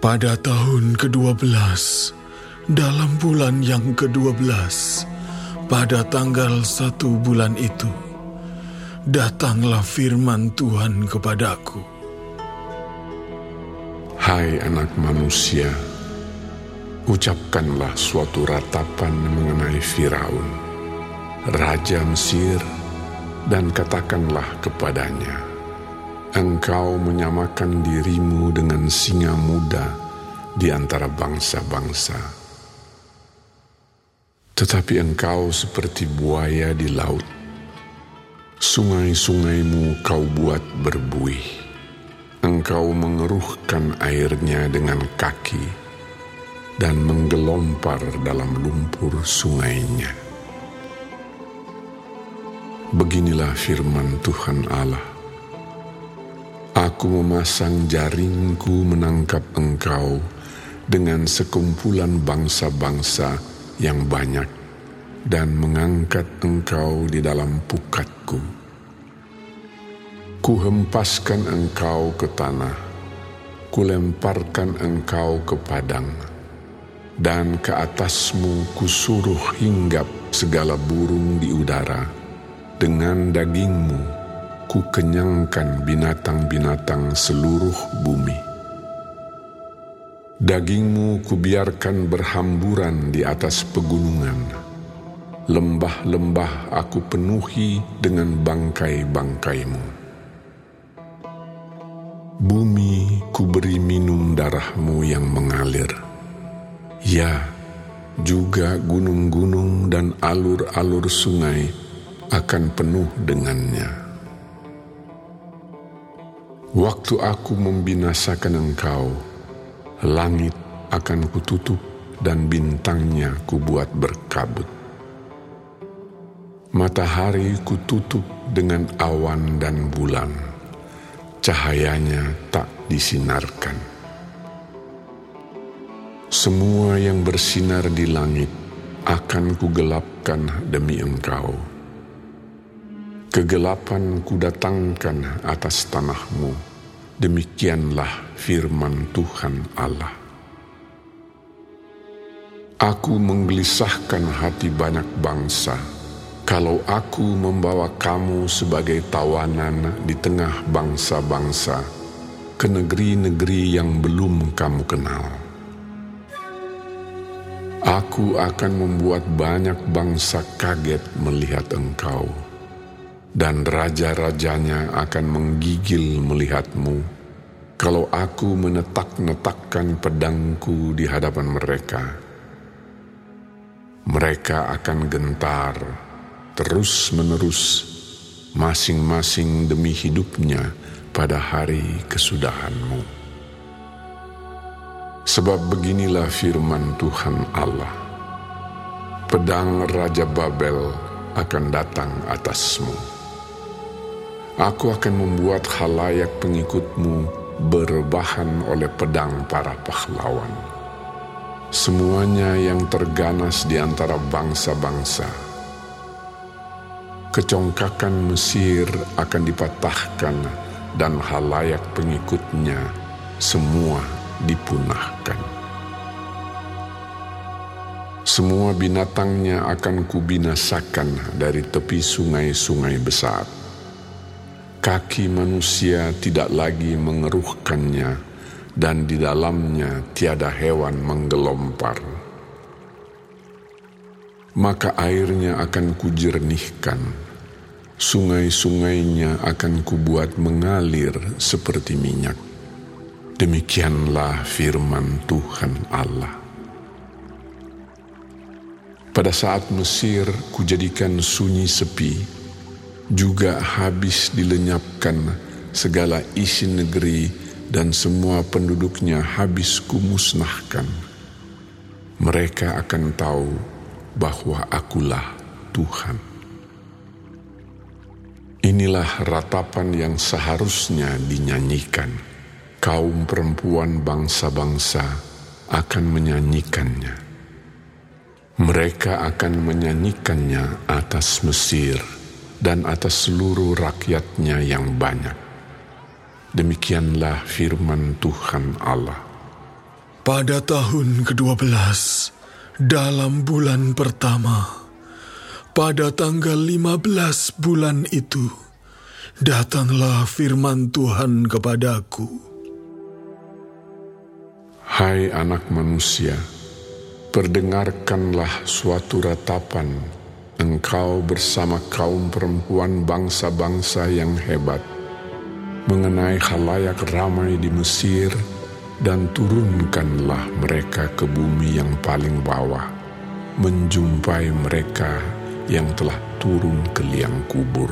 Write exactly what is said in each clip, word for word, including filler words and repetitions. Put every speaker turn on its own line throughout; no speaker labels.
Pada tahun kedua belas, dalam bulan yang kedua belas, pada tanggal satu bulan itu, datanglah firman Tuhan kepadaku.
Hai anak manusia, ucapkanlah suatu ratapan mengenai Firaun, Raja Mesir, dan katakanlah kepadanya, engkau menyamakan dirimu dengan singa muda di antara bangsa-bangsa. Tetapi engkau seperti buaya di laut. Sungai-sungaimu kau buat berbuih. Engkau mengeruhkan airnya dengan kaki dan menggelompar dalam lumpur sungainya. Beginilah firman Tuhan Allah. Aku memasang jaringku menangkap engkau dengan sekumpulan bangsa-bangsa yang banyak dan mengangkat engkau di dalam pukatku. Kuhempaskan engkau ke tanah, kulemparkan engkau ke padang, dan ke atasmu kusuruh hinggap segala burung di udara. Dengan dagingmu ku kenyangkan binatang-binatang seluruh bumi. Dagingmu kubiarkan berhamburan di atas pegunungan. Lembah-lembah aku penuhi dengan bangkai-bangkaimu. Bumi kuberi minum darahmu yang mengalir. Ya, juga gunung-gunung dan alur-alur sungai akan penuh dengannya. Waktu aku membinasakan engkau, langit akan kututup dan bintangnya kubuat berkabut. Matahari kututup dengan awan dan bulan, cahayanya tak disinarkan. Semua yang bersinar di langit akan kugelapkan demi engkau. Kegelapan kudatangkan atas tanahmu, demikianlah firman Tuhan Allah. Aku menggelisahkan hati banyak bangsa, kalau aku membawa kamu sebagai tawanan di tengah bangsa-bangsa, ke negeri-negeri yang belum kamu kenal. Aku akan membuat banyak bangsa kaget melihat engkau, dan raja-rajanya akan menggigil melihatmu, kalau aku menetak-netakkan pedangku di hadapan mereka. Mereka akan gentar, terus-menerus, masing-masing demi hidupnya pada hari kesudahanmu. Sebab beginilah firman Tuhan Allah, pedang Raja Babel akan datang atasmu. Aku akan membuat khalayak pengikutmu berbahan oleh pedang para pahlawan. Semuanya yang terganas di antara bangsa-bangsa. Kecongkakan Mesir akan dipatahkan dan khalayak pengikutnya semua dipunahkan. Semua binatangnya akan kubinasakan dari tepi sungai-sungai besar. Kaki manusia tidak lagi mengeruhkannya, dan di dalamnya tiada hewan menggelompar. Maka airnya akan kujernihkan, sungai-sungainya akan kubuat mengalir seperti minyak. Demikianlah firman Tuhan Allah. Pada saat Mesir kujadikan sunyi sepi, juga habis dilenyapkan segala isi negeri dan semua penduduknya habis kumusnahkan. Mereka akan tahu bahwa akulah Tuhan. Inilah ratapan yang seharusnya dinyanyikan. Kaum perempuan bangsa-bangsa akan menyanyikannya. Mereka akan menyanyikannya atas Mesir dan atas seluruh rakyatnya yang banyak. Demikianlah firman Tuhan Allah.
Pada tahun kedua belas, dalam bulan pertama, pada tanggal lima belas bulan itu, datanglah firman Tuhan kepadaku.
Hai anak manusia, perdengarkanlah suatu ratapan, engkau bersama kaum perempuan bangsa-bangsa yang hebat, mengenai khalayak ramai di Mesir, dan turunkanlah mereka ke bumi yang paling bawah, menjumpai mereka yang telah turun ke liang kubur.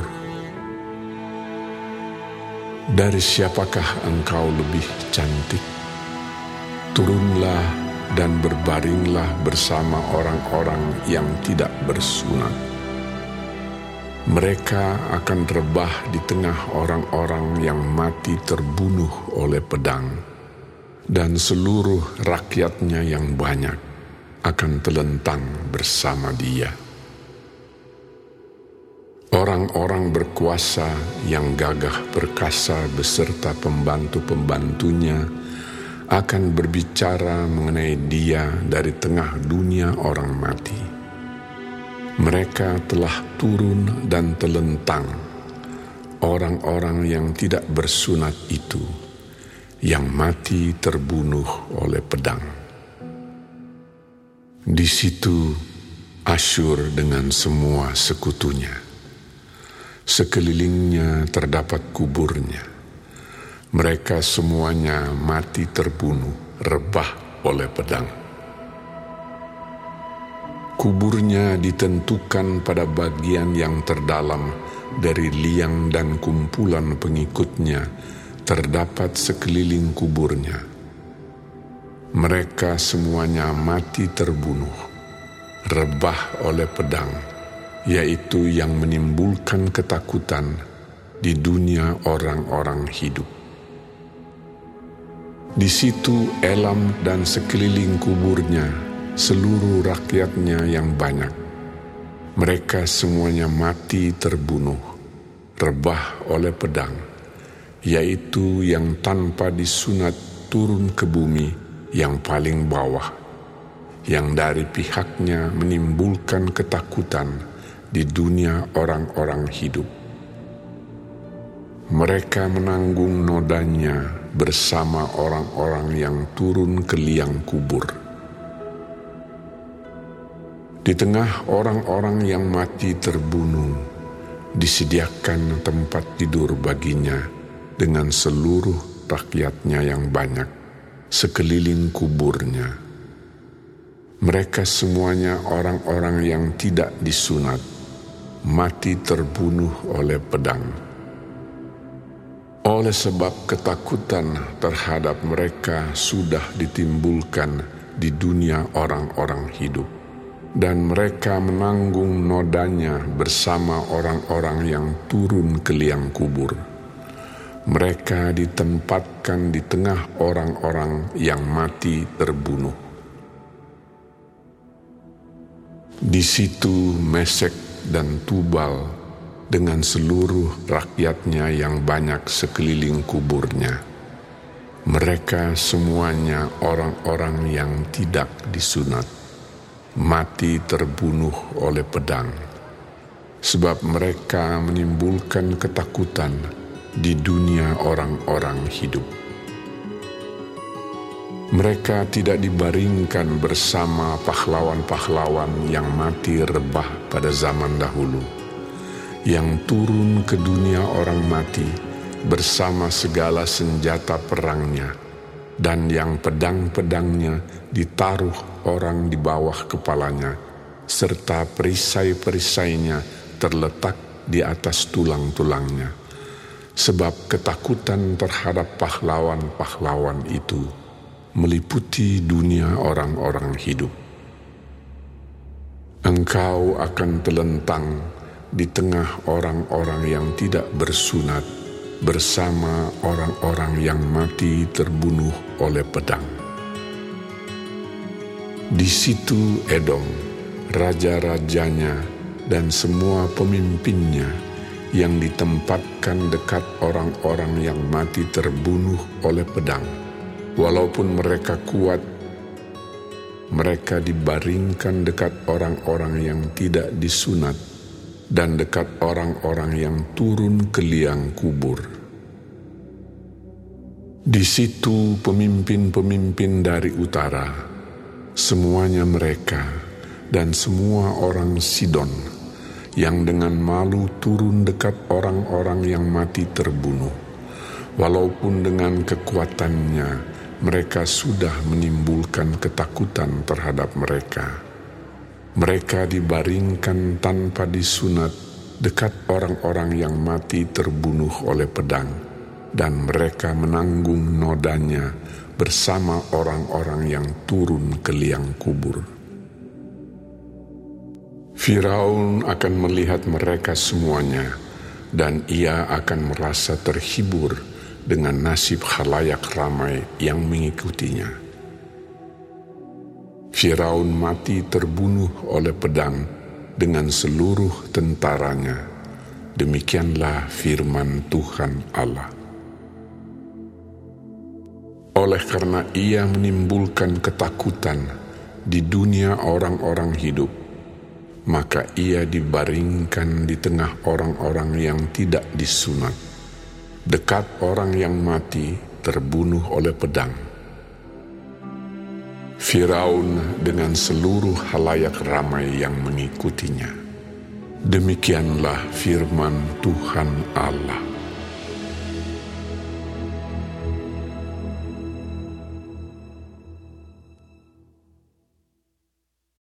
Dari siapakah engkau lebih cantik? Turunlah dan berbaringlah bersama orang-orang yang tidak bersunat. Mereka akan rebah di tengah orang-orang yang mati terbunuh oleh pedang, dan seluruh rakyatnya yang banyak akan telentang bersama dia. Orang-orang berkuasa yang gagah perkasa beserta pembantu-pembantunya akan berbicara mengenai dia dari tengah dunia orang mati. Mereka telah turun dan telentang, orang-orang yang tidak bersunat itu, yang mati terbunuh oleh pedang. Di situ Asyur dengan semua sekutunya. Sekelilingnya terdapat kuburnya. Mereka semuanya mati terbunuh, rebah oleh pedang. Kuburnya ditentukan pada bagian yang terdalam dari liang dan kumpulan pengikutnya, terdapat sekeliling kuburnya. Mereka semuanya mati terbunuh, rebah oleh pedang, yaitu yang menimbulkan ketakutan di dunia orang-orang hidup. Di situ Elam dan sekeliling kuburnya, seluruh rakyatnya yang banyak. Mereka semuanya mati terbunuh, rebah oleh pedang, yaitu yang tanpa disunat turun ke bumi yang paling bawah, yang dari pihaknya menimbulkan ketakutan di dunia orang-orang hidup. Mereka menanggung nodanya bersama orang-orang yang turun ke liang kubur. Di tengah orang-orang yang mati terbunuh, disediakan tempat tidur baginya dengan seluruh rakyatnya yang banyak, sekeliling kuburnya. Mereka semuanya orang-orang yang tidak disunat, mati terbunuh oleh pedang. Oleh sebab ketakutan terhadap mereka sudah ditimbulkan di dunia orang-orang hidup, dan mereka menanggung nodanya bersama orang-orang yang turun ke liang kubur. Mereka ditempatkan di tengah orang-orang yang mati terbunuh. Di situ Mesek dan Tubal dengan seluruh rakyatnya yang banyak sekeliling kuburnya. Mereka semuanya orang-orang yang tidak disunat, mati terbunuh oleh pedang, sebab mereka menimbulkan ketakutan di dunia orang-orang hidup. Mereka tidak dibaringkan bersama pahlawan-pahlawan yang mati rebah pada zaman dahulu, yang turun ke dunia orang mati bersama segala senjata perangnya, dan yang pedang-pedangnya ditaruh orang di bawah kepalanya, serta perisai-perisainya terletak di atas tulang-tulangnya. Sebab ketakutan terhadap pahlawan-pahlawan itu meliputi dunia orang-orang hidup. Engkau akan telentang di tengah orang-orang yang tidak bersunat bersama orang-orang yang mati terbunuh oleh pedang. Di situ Edom, raja-rajanya dan semua pemimpinnya yang ditempatkan dekat orang-orang yang mati terbunuh oleh pedang, walaupun mereka kuat Mereka dibaringkan dekat orang-orang yang tidak disunat dan dekat orang-orang yang turun ke liang kubur. Di situ pemimpin-pemimpin dari utara, semuanya mereka dan semua orang Sidon, yang dengan malu turun dekat orang-orang yang mati terbunuh, walaupun dengan kekuatannya mereka sudah menimbulkan ketakutan terhadap mereka. Mereka dibaringkan tanpa disunat dekat orang-orang yang mati terbunuh oleh pedang, dan mereka menanggung nodanya bersama orang-orang yang turun ke liang kubur. Firaun akan melihat mereka semuanya, dan ia akan merasa terhibur dengan nasib khalayak ramai yang mengikutinya. Firaun mati terbunuh oleh pedang dengan seluruh tentaranya. Demikianlah firman Tuhan Allah. Oleh karena ia menimbulkan ketakutan di dunia orang-orang hidup, maka ia dibaringkan di tengah orang-orang yang tidak disunat, dekat orang yang mati terbunuh oleh pedang. Firaun dengan seluruh halayak ramai yang mengikutinya. Demikianlah firman Tuhan Allah.